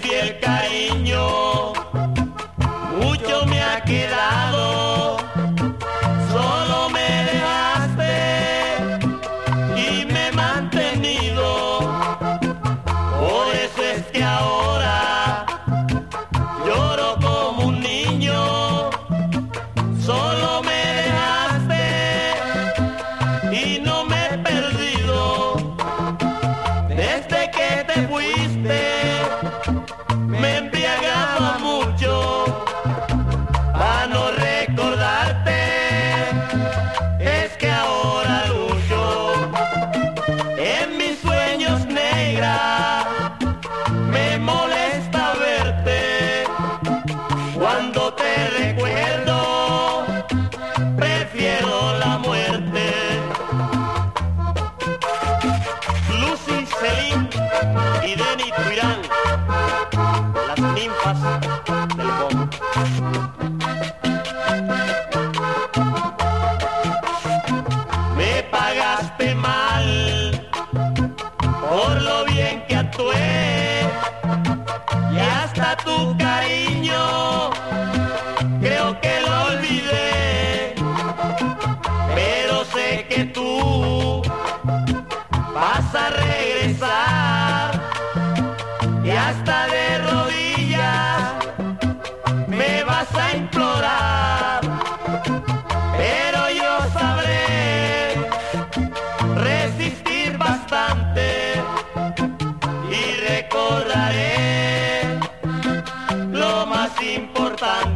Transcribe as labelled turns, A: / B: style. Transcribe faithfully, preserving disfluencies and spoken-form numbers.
A: fiel cariño, mucho me ha quedado, solo me dejaste y me he mantenido, por eso es que ahora lloro como un niño, solo me dejaste y no me he perdido, desde que te fuiste me embriagaba mucho, para no recordarte, es que ahora lucho, en mis sueños negra, me molesta verte, cuando te recuerdo, prefiero la muerte. Lucy, Celine y Denny Tuirán, las ninfas del bombo. Me pagaste mal por lo bien que actué y hasta tu cariño creo que lo olvidé, pero sé que tú vas a regresar y hasta de rodillas me vas a implorar, pero yo sabré resistir bastante y recordaré lo más importante.